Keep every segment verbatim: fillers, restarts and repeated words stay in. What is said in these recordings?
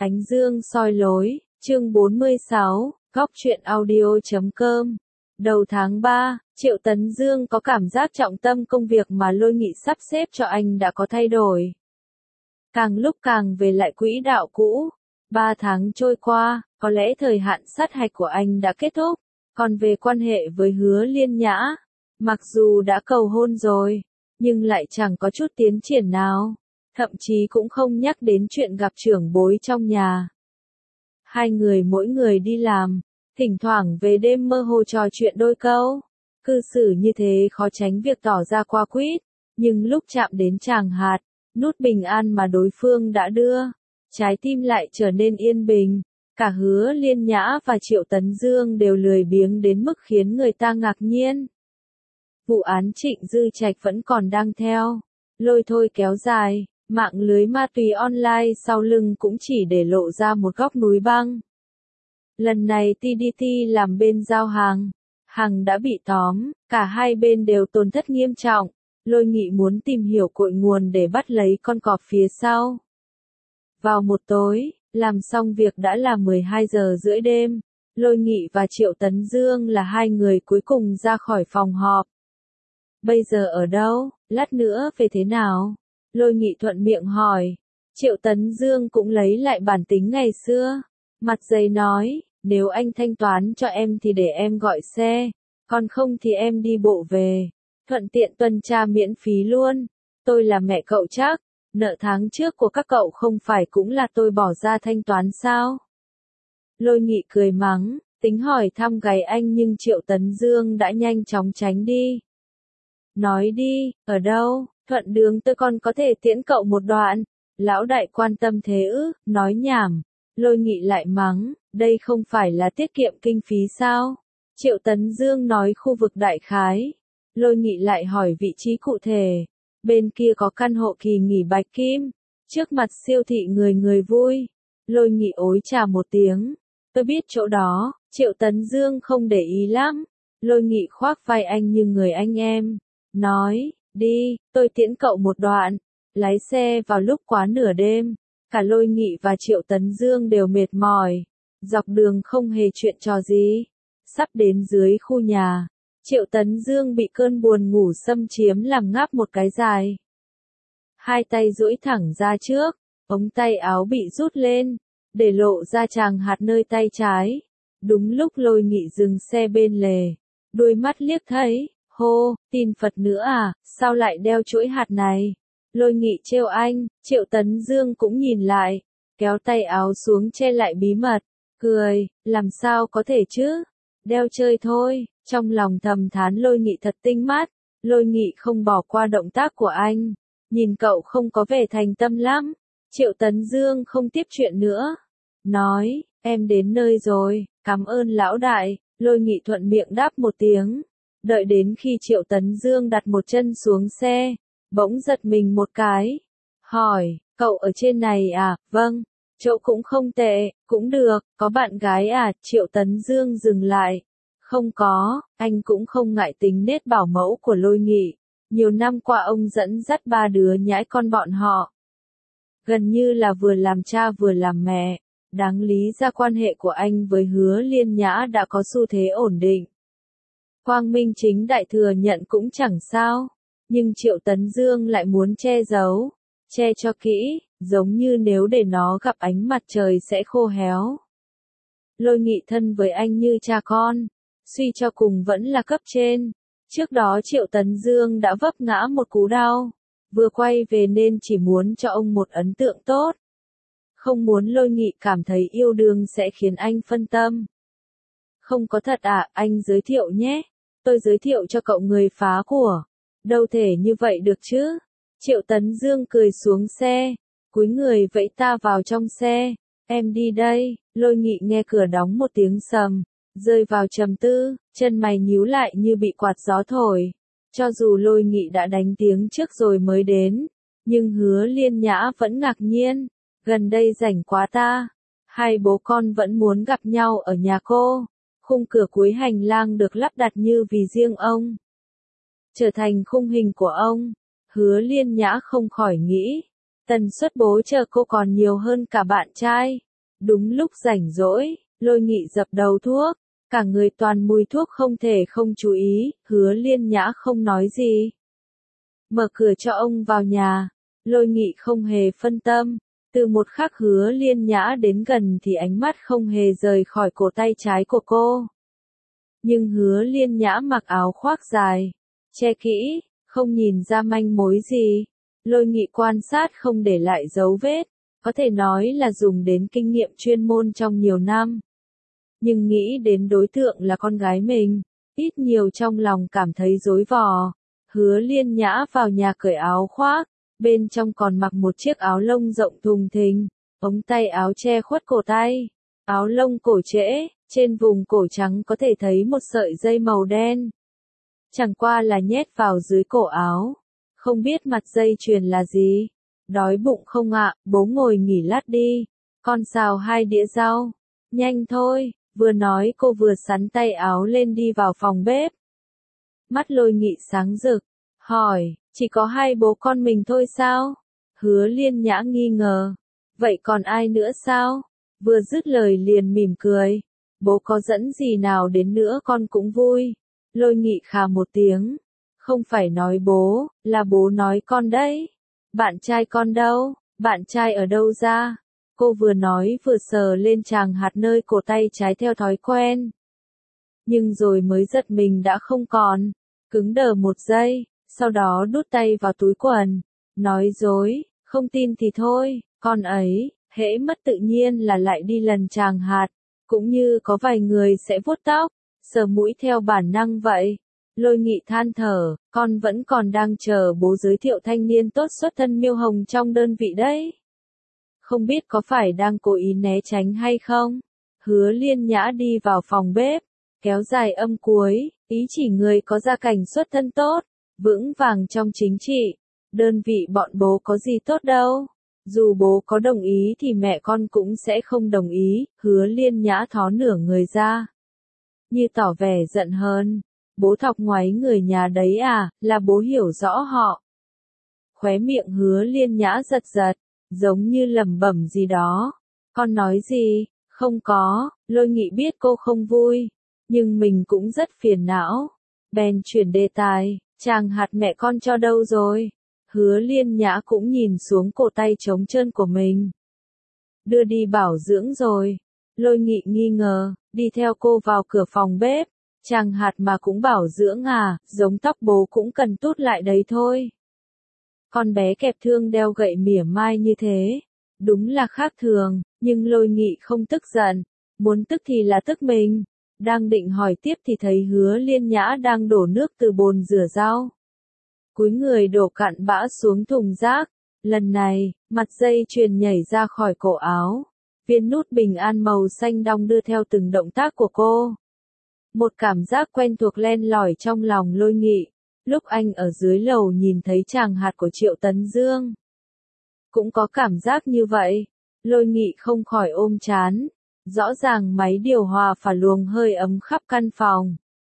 Ánh dương soi lối, chương bốn mươi sáu, góc truyện audio chấm com. Đầu tháng ba, Triệu Tấn Dương có cảm giác trọng tâm công việc mà Lôi Nghị sắp xếp cho anh đã có thay đổi. Càng lúc càng về lại quỹ đạo cũ. Ba tháng trôi qua, có lẽ thời hạn sát hạch của anh đã kết thúc. Còn về quan hệ với Hứa Liên Nhã, mặc dù đã cầu hôn rồi, nhưng lại chẳng có chút tiến triển nào. Thậm chí cũng không nhắc đến chuyện gặp trưởng bối trong nhà. Hai người mỗi người đi làm, thỉnh thoảng về đêm mơ hồ trò chuyện đôi câu. Cư xử như thế khó tránh việc tỏ ra qua quýt, nhưng lúc chạm đến tràng hạt, nút bình an mà đối phương đã đưa, trái tim lại trở nên yên bình. Cả Hứa Liên Nhã và Triệu Tấn Dương đều lười biếng đến mức khiến người ta ngạc nhiên. Vụ án Trịnh Dư Trạch vẫn còn đang theo, lôi thôi kéo dài. Mạng lưới ma túy online sau lưng cũng chỉ để lộ ra một góc núi băng. Lần này tê đê tê làm bên giao hàng, Hằng đã bị tóm, cả hai bên đều tổn thất nghiêm trọng. Lôi Nghị muốn tìm hiểu cội nguồn để bắt lấy con cọp phía sau. Vào một tối, làm xong việc đã là mười hai giờ rưỡi đêm, Lôi Nghị và Triệu Tấn Dương là hai người cuối cùng ra khỏi phòng họp. Bây giờ ở đâu, lát nữa về thế nào? Lôi Nghị thuận miệng hỏi. Triệu Tấn Dương cũng lấy lại bản tính ngày xưa. Mặt dày nói, nếu anh thanh toán cho em thì để em gọi xe, còn không thì em đi bộ về. Thuận tiện tuần tra miễn phí luôn. Tôi là mẹ cậu chắc, nợ tháng trước của các cậu không phải cũng là tôi bỏ ra thanh toán sao? Lôi Nghị cười mắng, tính hỏi thăm gáy anh nhưng Triệu Tấn Dương đã nhanh chóng tránh đi. Nói đi, ở đâu? Thuận đường tôi còn có thể tiễn cậu một đoạn. Lão đại quan tâm thế ư, nói nhảm. Lôi Nghị lại mắng, đây không phải là tiết kiệm kinh phí sao? Triệu Tấn Dương nói khu vực đại khái. Lôi Nghị lại hỏi vị trí cụ thể. Bên kia có căn hộ kỳ nghỉ Bạch Kim. Trước mặt siêu thị người người vui. Lôi Nghị ối chà một tiếng. Tôi biết chỗ đó. Triệu Tấn Dương không để ý lắm. Lôi Nghị khoác vai anh như người anh em. Nói, đi, tôi tiễn cậu một đoạn. Lái xe vào lúc quá nửa đêm. Cả Lôi Nghị và Triệu Tấn Dương đều mệt mỏi. Dọc đường không hề chuyện trò gì. Sắp đến dưới khu nhà, Triệu Tấn Dương bị cơn buồn ngủ xâm chiếm làm ngáp một cái dài. Hai tay duỗi thẳng ra trước, ống tay áo bị rút lên, để lộ ra tràng hạt nơi tay trái. Đúng lúc Lôi Nghị dừng xe bên lề, đôi mắt liếc thấy. Hô, tin Phật nữa à, sao lại đeo chuỗi hạt này? Lôi Nghị trêu anh, Triệu Tấn Dương cũng nhìn lại, kéo tay áo xuống che lại bí mật, cười, làm sao có thể chứ? Đeo chơi thôi, trong lòng thầm thán Lôi Nghị thật tinh mắt. Lôi Nghị không bỏ qua động tác của anh, nhìn cậu không có vẻ thành tâm lắm. Triệu Tấn Dương không tiếp chuyện nữa, nói, em đến nơi rồi, cảm ơn lão đại. Lôi Nghị thuận miệng đáp một tiếng. Đợi đến khi Triệu Tấn Dương đặt một chân xuống xe, bỗng giật mình một cái. Hỏi, cậu ở trên này à? Vâng, chỗ cũng không tệ, cũng được, có bạn gái à? Triệu Tấn Dương dừng lại. Không có, anh cũng không ngại tính nết bảo mẫu của Lôi Nghị. Nhiều năm qua ông dẫn dắt ba đứa nhãi con bọn họ. Gần như là vừa làm cha vừa làm mẹ. Đáng lý ra quan hệ của anh với Hứa Liên Nhã đã có xu thế ổn định. Quang minh chính đại thừa nhận cũng chẳng sao, nhưng Triệu Tấn Dương lại muốn che giấu, che cho kỹ, giống như nếu để nó gặp ánh mặt trời sẽ khô héo. Lôi Nghị thân với anh như cha con, suy cho cùng vẫn là cấp trên. Trước đó Triệu Tấn Dương đã vấp ngã một cú đau, vừa quay về nên chỉ muốn cho ông một ấn tượng tốt. Không muốn Lôi Nghị cảm thấy yêu đương sẽ khiến anh phân tâm. Không có thật à, anh giới thiệu nhé. Tôi giới thiệu cho cậu người phá của. Đâu thể như vậy được chứ. Triệu Tấn Dương cười xuống xe, cúi người vẫy ta vào trong xe. Em đi đây. Lôi Nghị nghe cửa đóng một tiếng sầm, rơi vào trầm tư, chân mày nhíu lại như bị quạt gió thổi. Cho dù Lôi Nghị đã đánh tiếng trước rồi mới đến, nhưng Hứa Liên Nhã vẫn ngạc nhiên. Gần đây rảnh quá ta. Hai bố con vẫn muốn gặp nhau ở nhà cô. Khung cửa cuối hành lang được lắp đặt như vì riêng ông. Trở thành khung hình của ông. Hứa Liên Nhã không khỏi nghĩ. Tần suất bố chờ cô còn nhiều hơn cả bạn trai. Đúng lúc rảnh rỗi, Lôi Nghị dập đầu thuốc, cả người toàn mùi thuốc không thể không chú ý, Hứa Liên Nhã không nói gì. Mở cửa cho ông vào nhà, Lôi Nghị không hề phân tâm, từ một khắc Hứa Liên Nhã đến gần thì ánh mắt không hề rời khỏi cổ tay trái của cô. Nhưng Hứa Liên Nhã mặc áo khoác dài, che kỹ, không nhìn ra manh mối gì. Lôi Nghị quan sát không để lại dấu vết, có thể nói là dùng đến kinh nghiệm chuyên môn trong nhiều năm. Nhưng nghĩ đến đối tượng là con gái mình, ít nhiều trong lòng cảm thấy rối vò. Hứa Liên Nhã vào nhà cởi áo khoác, bên trong còn mặc một chiếc áo lông rộng thùng thình, ống tay áo che khuất cổ tay, áo lông cổ trễ, trên vùng cổ trắng có thể thấy một sợi dây màu đen. Chẳng qua là nhét vào dưới cổ áo, không biết mặt dây chuyền là gì. Đói bụng không ạ, bố ngồi nghỉ lát đi, con xào hai đĩa rau. Nhanh thôi, vừa nói cô vừa xắn tay áo lên đi vào phòng bếp. Mắt Lôi Nghị sáng rực, hỏi, chỉ có hai bố con mình thôi sao? Hứa Liên Nhã nghi ngờ, vậy còn ai nữa sao? Vừa dứt lời liền mỉm cười, bố có dẫn gì nào đến nữa con cũng vui. Lôi Nghị khà một tiếng, không phải nói bố, là bố nói con đấy. Bạn trai con đâu, bạn trai ở đâu ra? Cô vừa nói vừa sờ lên tràng hạt nơi cổ tay trái theo thói quen. Nhưng rồi mới giật mình đã không còn, cứng đờ một giây, sau đó đút tay vào túi quần, nói dối, không tin thì thôi, con ấy, hễ mất tự nhiên là lại đi lần tràng hạt, cũng như có vài người sẽ vuốt tóc, sờ mũi theo bản năng vậy. Lôi Nghị than thở, con vẫn còn đang chờ bố giới thiệu thanh niên tốt xuất thân Miêu Hồng trong đơn vị đấy. Không biết có phải đang cố ý né tránh hay không? Hứa Liên Nhã đi vào phòng bếp, kéo dài âm cuối, ý chỉ người có gia cảnh xuất thân tốt, vững vàng trong chính trị. Đơn vị bọn bố có gì tốt đâu. Dù bố có đồng ý thì mẹ con cũng sẽ không đồng ý. Hứa Liên Nhã thó nửa người ra, như tỏ vẻ giận hơn. Bố thọc ngoáy người nhà đấy à, là bố hiểu rõ họ. Khóe miệng Hứa Liên Nhã giật giật, giống như lẩm bẩm gì đó. Con nói gì? Không có. Lôi Nghị biết cô không vui, nhưng mình cũng rất phiền não. Bèn chuyển đề tài, chàng hạt mẹ con cho đâu rồi? Hứa Liên Nhã cũng nhìn xuống cổ tay trống trơn của mình. Đưa đi bảo dưỡng rồi. Lôi Nghị nghi ngờ, đi theo cô vào cửa phòng bếp. Chàng hạt mà cũng bảo dưỡng à, giống tóc bố cũng cần tút lại đấy thôi. Con bé kẹp thương đeo gậy mỉa mai như thế, đúng là khác thường, nhưng Lôi Nghị không tức giận, muốn tức thì là tức mình. Đang định hỏi tiếp thì thấy Hứa Liên Nhã đang đổ nước từ bồn rửa rau. Cúi người đổ cặn bã xuống thùng rác, lần này, mặt dây chuyền nhảy ra khỏi cổ áo. Viên nút bình an màu xanh đong đưa theo từng động tác của cô. Một cảm giác quen thuộc len lỏi trong lòng Lôi Nghị, lúc anh ở dưới lầu nhìn thấy tràng hạt của Triệu Tấn Dương. Cũng có cảm giác như vậy, Lôi Nghị không khỏi ôm chán, rõ ràng máy điều hòa phả luồng hơi ấm khắp căn phòng.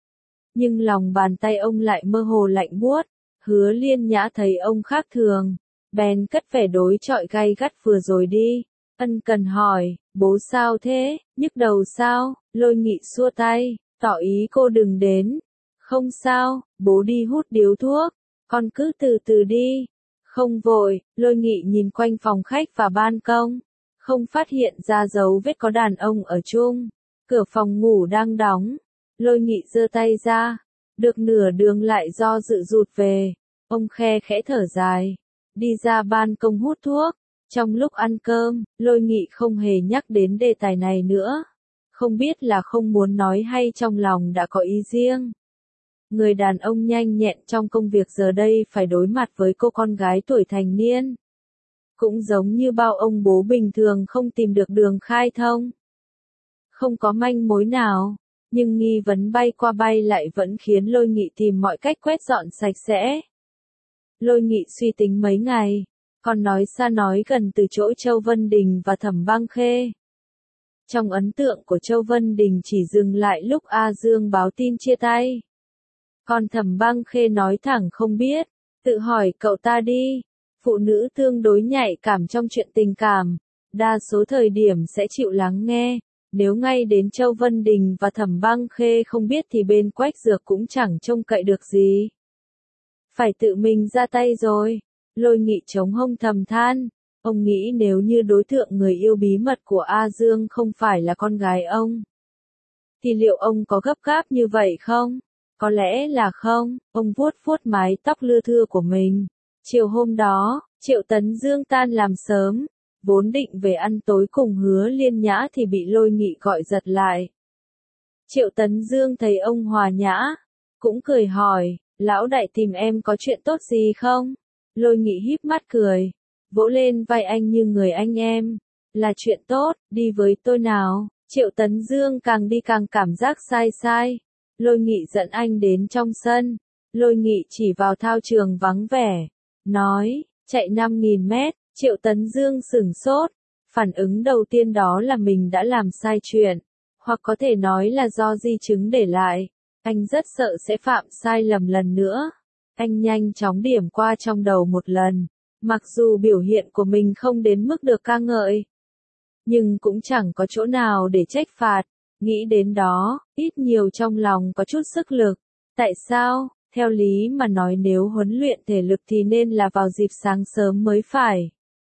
Nhưng lòng bàn tay ông lại mơ hồ lạnh buốt. Hứa Liên Nhã thấy ông khác thường, bèn cất vẻ đối chọi gay gắt vừa rồi đi. Ân cần hỏi, bố sao thế, nhức đầu sao? Lôi Nghị xua tay, tỏ ý cô đừng đến. Không sao, bố đi hút điếu thuốc, con cứ từ từ đi. Không vội. Lôi Nghị nhìn quanh phòng khách và ban công, không phát hiện ra dấu vết có đàn ông ở chung. Cửa phòng ngủ đang đóng. Lôi Nghị giơ tay ra, được nửa đường lại do dự rụt về. Ông khe khẽ thở dài, đi ra ban công hút thuốc. Trong lúc ăn cơm, Lôi Nghị không hề nhắc đến đề tài này nữa. Không biết là không muốn nói hay trong lòng đã có ý riêng. Người đàn ông nhanh nhẹn trong công việc giờ đây phải đối mặt với cô con gái tuổi thành niên. Cũng giống như bao ông bố bình thường không tìm được đường khai thông. Không có manh mối nào, nhưng nghi vấn bay qua bay lại vẫn khiến Lôi Nghị tìm mọi cách quét dọn sạch sẽ. Lôi Nghị suy tính mấy ngày, còn nói xa nói gần từ chỗ Châu Vân Đình và Thẩm Băng Khê. Trong ấn tượng của Châu Vân Đình chỉ dừng lại lúc A Dương báo tin chia tay. Còn Thẩm Băng Khê nói thẳng không biết, tự hỏi cậu ta đi. Phụ nữ tương đối nhạy cảm trong chuyện tình cảm, đa số thời điểm sẽ chịu lắng nghe. Nếu ngay đến Châu Vân Đình và Thẩm Băng Khê không biết thì bên Quách Dược cũng chẳng trông cậy được gì. Phải tự mình ra tay rồi. Lôi Nghị chống hông thầm than. Ông nghĩ nếu như đối tượng người yêu bí mật của A Dương không phải là con gái ông, thì liệu ông có gấp gáp như vậy không? Có lẽ là không. Ông vuốt vuốt mái tóc lưa thưa của mình. Chiều hôm đó, Triệu Tấn Dương tan làm sớm, vốn định về ăn tối cùng Hứa Liên Nhã thì bị Lôi Nghị gọi giật lại. Triệu Tấn Dương thấy ông hòa nhã, cũng cười hỏi, lão đại tìm em có chuyện tốt gì không? Lôi Nghị híp mắt cười, vỗ lên vai anh như người anh em. Là chuyện tốt, đi với tôi nào. Triệu Tấn Dương càng đi càng cảm giác sai sai. Lôi Nghị dẫn anh đến trong sân. Lôi Nghị chỉ vào thao trường vắng vẻ. Nói, chạy năm nghìn mét. Triệu Tấn Dương sửng sốt. Phản ứng đầu tiên đó là mình đã làm sai chuyện. Hoặc có thể nói là do di chứng để lại. Anh rất sợ sẽ phạm sai lầm lần nữa. Anh nhanh chóng điểm qua trong đầu một lần. Mặc dù biểu hiện của mình không đến mức được ca ngợi, nhưng cũng chẳng có chỗ nào để trách phạt. Nghĩ đến đó, ít nhiều trong lòng có chút sức lực. Tại sao? Theo lý mà nói nếu huấn luyện thể lực thì nên là vào dịp sáng sớm mới phải.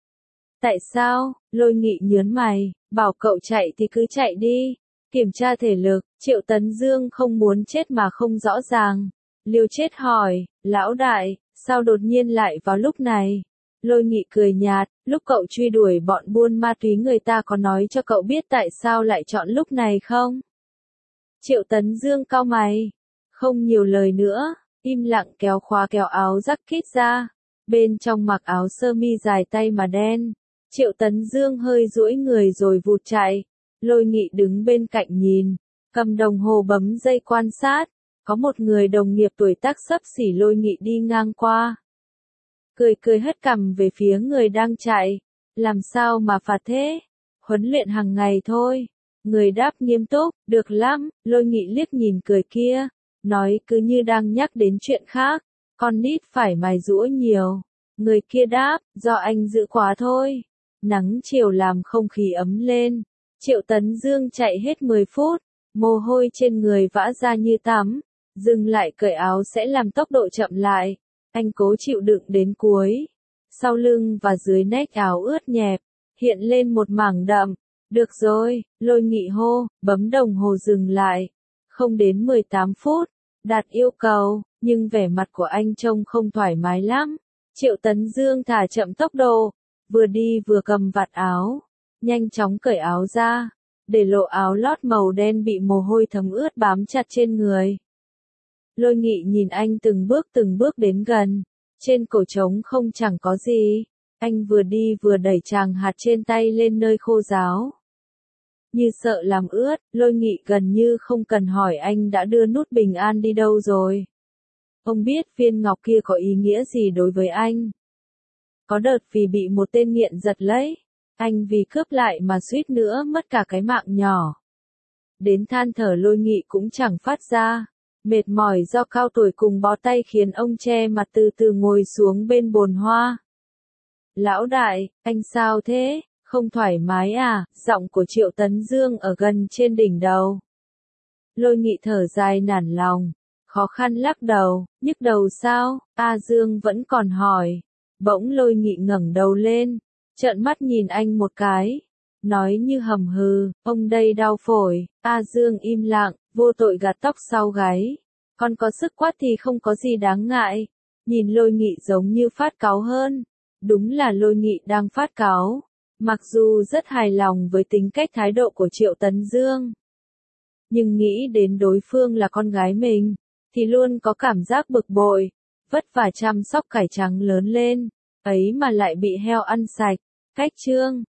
Tại sao? Lôi Nghị nhớn mày, bảo cậu chạy thì cứ chạy đi. Kiểm tra thể lực, Triệu Tấn Dương không muốn chết mà không rõ ràng. Liêu chết hỏi, lão đại, sao đột nhiên lại vào lúc này? Lôi Nghị cười nhạt, lúc cậu truy đuổi bọn buôn ma túy người ta có nói cho cậu biết tại sao lại chọn lúc này không? Triệu Tấn Dương cau mày, không nhiều lời nữa, im lặng kéo khóa kéo áo jacket ra, bên trong mặc áo sơ mi dài tay mà đen. Triệu Tấn Dương hơi duỗi người rồi vụt chạy. Lôi Nghị đứng bên cạnh nhìn, cầm đồng hồ bấm giây quan sát. Có một người đồng nghiệp tuổi tác xấp xỉ Lôi Nghị đi ngang qua. Cười cười hất cằm về phía người đang chạy. Làm sao mà phạt thế? Huấn luyện hàng ngày thôi. Người đáp nghiêm túc, được lắm. Lôi Nghị liếc nhìn cười kia, nói cứ như đang nhắc đến chuyện khác. Con nít phải mài giũa nhiều. Người kia đáp, do anh giữ quá thôi. Nắng chiều làm không khí ấm lên. Triệu Tấn Dương chạy hết mười phút, mồ hôi trên người vã ra như tắm. Dừng lại cởi áo sẽ làm tốc độ chậm lại. Anh cố chịu đựng đến cuối. Sau lưng và dưới nách áo ướt nhẹp, hiện lên một mảng đậm. Được rồi, Lôi Nghị hô, bấm đồng hồ dừng lại. Không đến mười tám phút, đạt yêu cầu, nhưng vẻ mặt của anh trông không thoải mái lắm. Triệu Tấn Dương thả chậm tốc độ, vừa đi vừa cầm vạt áo, nhanh chóng cởi áo ra, để lộ áo lót màu đen bị mồ hôi thấm ướt bám chặt trên người. Lôi Nghị nhìn anh từng bước từng bước đến gần, trên cổ trống không chẳng có gì, anh vừa đi vừa đẩy tràng hạt trên tay lên nơi khô ráo. Như sợ làm ướt, Lôi Nghị gần như không cần hỏi anh đã đưa nút bình an đi đâu rồi. Ông biết viên ngọc kia có ý nghĩa gì đối với anh. Có đợt vì bị một tên nghiện giật lấy, anh vì cướp lại mà suýt nữa mất cả cái mạng nhỏ. Đến than thở Lôi Nghị cũng chẳng phát ra. Mệt mỏi do cao tuổi cùng bó tay khiến ông che mặt từ từ ngồi xuống bên bồn hoa. Lão đại, anh sao thế? Không thoải mái à? Giọng của Triệu Tấn Dương ở gần trên đỉnh đầu. Lôi Nghị thở dài nản lòng, khó khăn lắc đầu, nhức đầu sao? A Dương vẫn còn hỏi. Bỗng Lôi Nghị ngẩng đầu lên, trợn mắt nhìn anh một cái, nói như hầm hừ, ông đây đau phổi. A Dương im lặng, vô tội gạt tóc sau gáy. Con có sức quát thì không có gì đáng ngại. Nhìn Lôi Nghị giống như phát cáu hơn. Đúng là Lôi Nghị đang phát cáu. Mặc dù rất hài lòng với tính cách thái độ của Triệu Tấn Dương, nhưng nghĩ đến đối phương là con gái mình, thì luôn có cảm giác bực bội. Vất vả chăm sóc cải trắng lớn lên, ấy mà lại bị heo ăn sạch. Cách chương